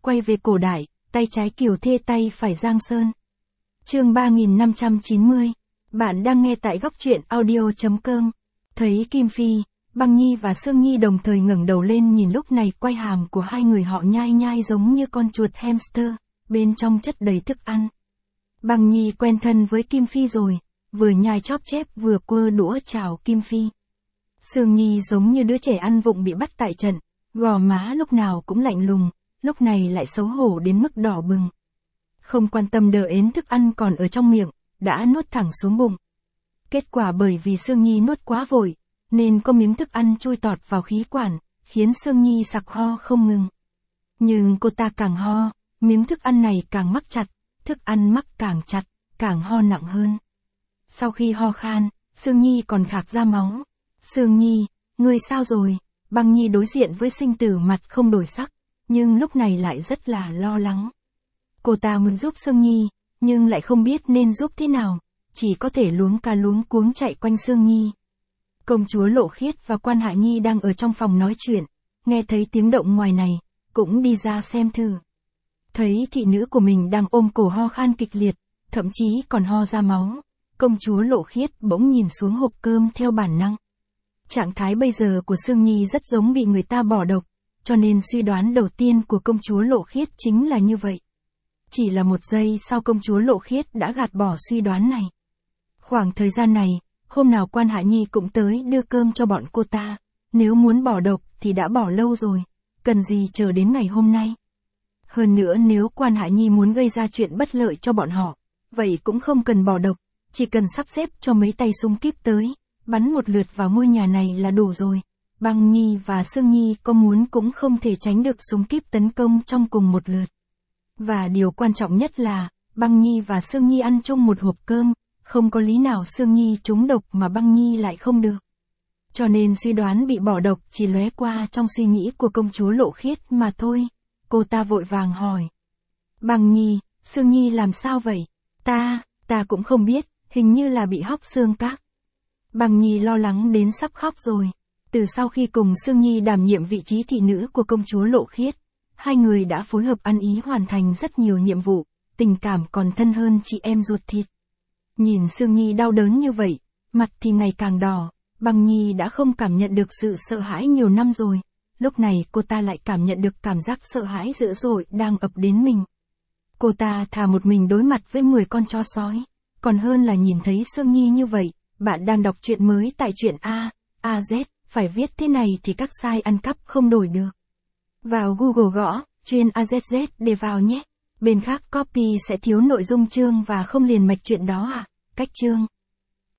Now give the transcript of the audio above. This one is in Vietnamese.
quay về cổ đại, tay trái Kiều Thê tay phải Giang Sơn. Chương 3590. Bạn đang nghe tại góc truyện audio.com. Thấy Kim Phi, Băng Nhi và Sương Nhi đồng thời ngẩng đầu lên nhìn, lúc này quai hàm của hai người họ nhai nhai giống như con chuột hamster, bên trong chất đầy thức ăn. Băng Nhi quen thân với Kim Phi rồi, vừa nhai chóp chép vừa quơ đũa chào Kim Phi. Sương Nhi giống như đứa trẻ ăn vụng bị bắt tại trận, gò má lúc nào cũng lạnh lùng, lúc này lại xấu hổ đến mức đỏ bừng. Không quan tâm đờ ến thức ăn còn ở trong miệng, đã nuốt thẳng xuống bụng. Kết quả bởi vì Sương Nhi nuốt quá vội, nên có miếng thức ăn chui tọt vào khí quản, khiến Sương Nhi sặc ho không ngừng. Nhưng cô ta càng ho, miếng thức ăn này càng mắc chặt, thức ăn mắc càng chặt, càng ho nặng hơn. Sau khi ho khan, Sương Nhi còn khạc ra máu. Sương Nhi, ngươi sao rồi? Băng Nhi đối diện với sinh tử mặt không đổi sắc, nhưng lúc này lại rất là lo lắng. Cô ta muốn giúp Sương Nhi, nhưng lại không biết nên giúp thế nào, chỉ có thể luống ca luống cuống chạy quanh Sương Nhi. Công chúa Lộ Khiết và Quan Hạ Nhi đang ở trong phòng nói chuyện, nghe thấy tiếng động ngoài này, cũng đi ra xem thử. Thấy thị nữ của mình đang ôm cổ ho khan kịch liệt, thậm chí còn ho ra máu, công chúa Lộ Khiết bỗng nhìn xuống hộp cơm theo bản năng. Trạng thái bây giờ của Sương Nhi rất giống bị người ta bỏ độc, cho nên suy đoán đầu tiên của công chúa Lộ Khiết chính là như vậy. Chỉ là một giây sau công chúa Lộ Khiết đã gạt bỏ suy đoán này. Khoảng thời gian này, hôm nào Quan Hạ Nhi cũng tới đưa cơm cho bọn cô ta, nếu muốn bỏ độc thì đã bỏ lâu rồi, cần gì chờ đến ngày hôm nay. Hơn nữa nếu Quan Hạ Nhi muốn gây ra chuyện bất lợi cho bọn họ, vậy cũng không cần bỏ độc, chỉ cần sắp xếp cho mấy tay súng kíp tới, bắn một lượt vào ngôi nhà này là đủ rồi. Băng Nhi và Sương Nhi có muốn cũng không thể tránh được súng kíp tấn công trong cùng một lượt. Và điều quan trọng nhất là, Băng Nhi và Sương Nhi ăn chung một hộp cơm, không có lý nào Sương Nhi trúng độc mà Băng Nhi lại không được. Cho nên suy đoán bị bỏ độc chỉ lóe qua trong suy nghĩ của công chúa Lộ Khiết mà thôi. Cô ta vội vàng hỏi. Băng Nhi, Sương Nhi làm sao vậy? Ta cũng không biết, hình như là bị hóc xương các. Băng Nhi lo lắng đến sắp khóc rồi. Từ sau khi cùng Sương Nhi đảm nhiệm vị trí thị nữ của công chúa Lộ Khiết, hai người đã phối hợp ăn ý hoàn thành rất nhiều nhiệm vụ, tình cảm còn thân hơn chị em ruột thịt. Nhìn Sương Nhi đau đớn như vậy, mặt thì ngày càng đỏ, Băng Nhi đã không cảm nhận được sự sợ hãi nhiều năm rồi, lúc này cô ta lại cảm nhận được cảm giác sợ hãi dữ dội đang ập đến mình. Cô ta thà một mình đối mặt với 10 con chó sói, còn hơn là nhìn thấy Sương Nhi như vậy. Bạn đang đọc truyện mới tại truyện AZ, phải viết thế này thì các site ăn cắp không đổi được. Vào Google gõ, chuyên AZZ để vào nhé. Bên khác copy sẽ thiếu nội dung chương và không liền mạch chuyện đó à? Cách chương.